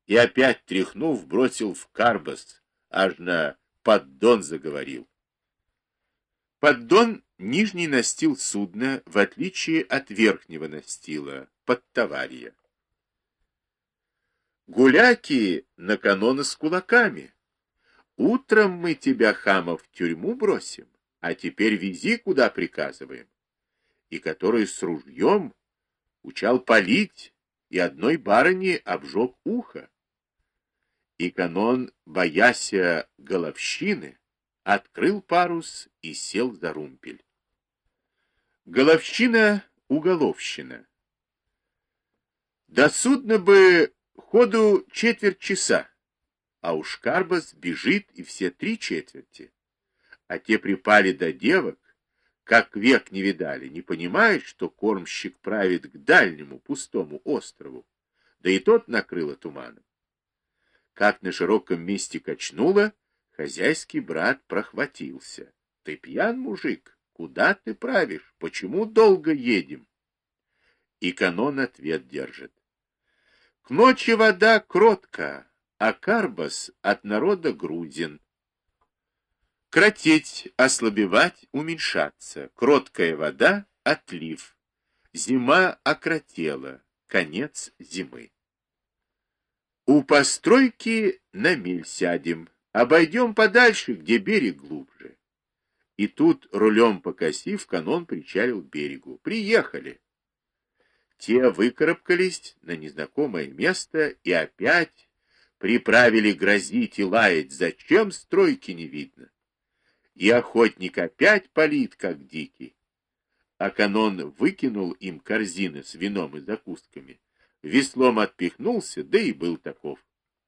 и опять, тряхнув, бросил в карбас, аж на поддон заговорил. Поддон — нижний настил судна, в отличие от верхнего настила, подтоварья. Гуляки на каноны с кулаками. Утром мы тебя, хама, в тюрьму бросим, а теперь вези, куда приказываем. И который с ружьем учал палить, и одной барыне обжег ухо. И канон, бояся головщины, открыл парус и сел за румпель. Головщина — уголовщина. До судна бы ходу четверть часа, а уж карбас бежит и все 3/4. А те припали до девок, как век не видали, не понимают, что кормщик правит к дальнему пустому острову, да и тот накрыло туманом. Как на широком месте качнуло, хозяйский брат прохватился. Ты пьян, мужик? Куда ты правишь? Почему долго едем? И канон ответ держит. К ночи вода кротка, а карбас от народа грузин. Кротеть, ослабевать, уменьшаться. Кроткая вода — отлив. Зима окротела, конец зимы. У постройки на мель сядем, обойдем подальше, где берег глубже. И тут, рулем покосив, канон причалил к берегу. Приехали. Те выкарабкались на незнакомое место и опять приправили грозить и лаять. Зачем стройки не видно? И охотник опять палит, как дикий. А канон выкинул им корзины с вином и закусками, веслом отпихнулся, да и был таков.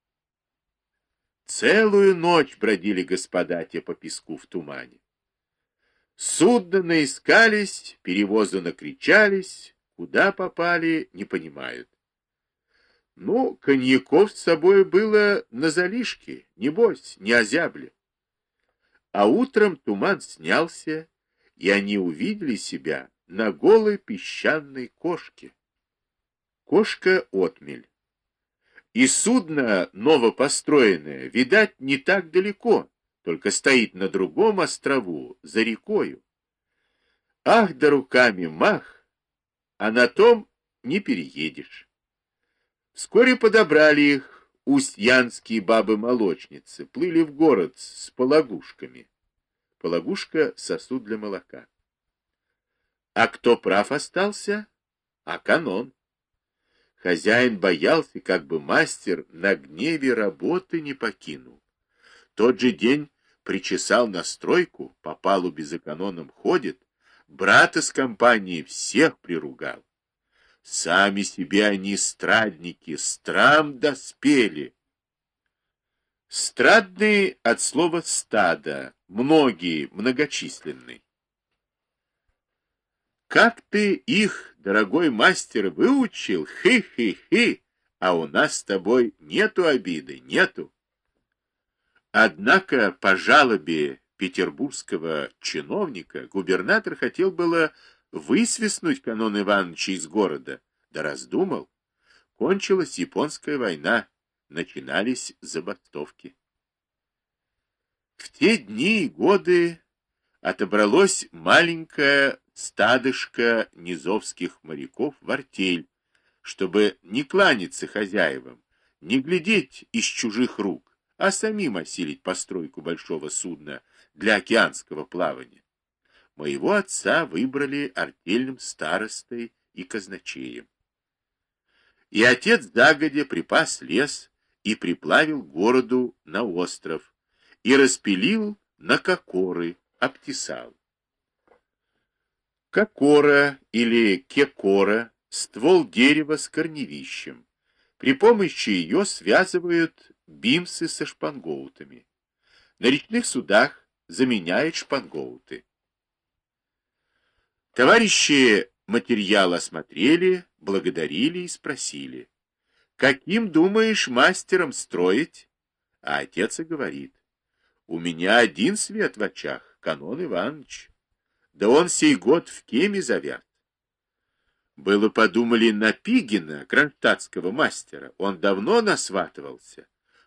Целую ночь бродили господа те по песку в тумане. Судно наискались, перевоза накричались, куда попали, не понимают. Ну, коньяков с собой было на залишке, небось, не озябли. А утром туман снялся, и они увидели себя на голой песчаной кошке. Кошка — отмель. И судно новопостроенное, видать, не так далеко, только стоит на другом острову, за рекою. Ах, да руками мах, а на том не переедешь. Вскоре подобрали их устьянские бабы-молочницы, плыли в город с пологушками. Пологушка — сосуд для молока. А кто прав остался? А канон. Хозяин боялся, как бы мастер на гневе работы не покинул. Тот же день причесал на стройку, по палубе за каноном ходит, брата с компанией всех приругал. Сами себе они страдники, страм доспели. Страдные от слова стадо, многие, многочисленные. Как ты их, дорогой мастер, выучил? Хи-хи-хи! А у нас с тобой нету обиды, нету. Однако по жалобе петербургского чиновника губернатор хотел было высвистнуть канон Ивановича из города, да раздумал. Кончилась японская война, начинались забастовки. В те дни и годы отобралось маленькое стадышко низовских моряков в артель, чтобы не кланяться хозяевам, не глядеть из чужих рук, а самим осилить постройку большого судна для океанского плавания. Моего отца выбрали артельным старостой и казначеем. И отец загодя припас лес и приплавил городу на остров, и распилил на кокоры, обтесал. Кокора или кекора — ствол дерева с корневищем. При помощи ее связывают бимсы со шпангоутами. На речных судах заменяют шпангоуты. Товарищи материал осмотрели, благодарили и спросили: каким думаешь мастером строить? А отец и говорит: у меня один свет в очах, канон Иванович. Да он сей год в Кеме завяз. Было подумали на Пигина, кронштадтского мастера. Он давно насватывался.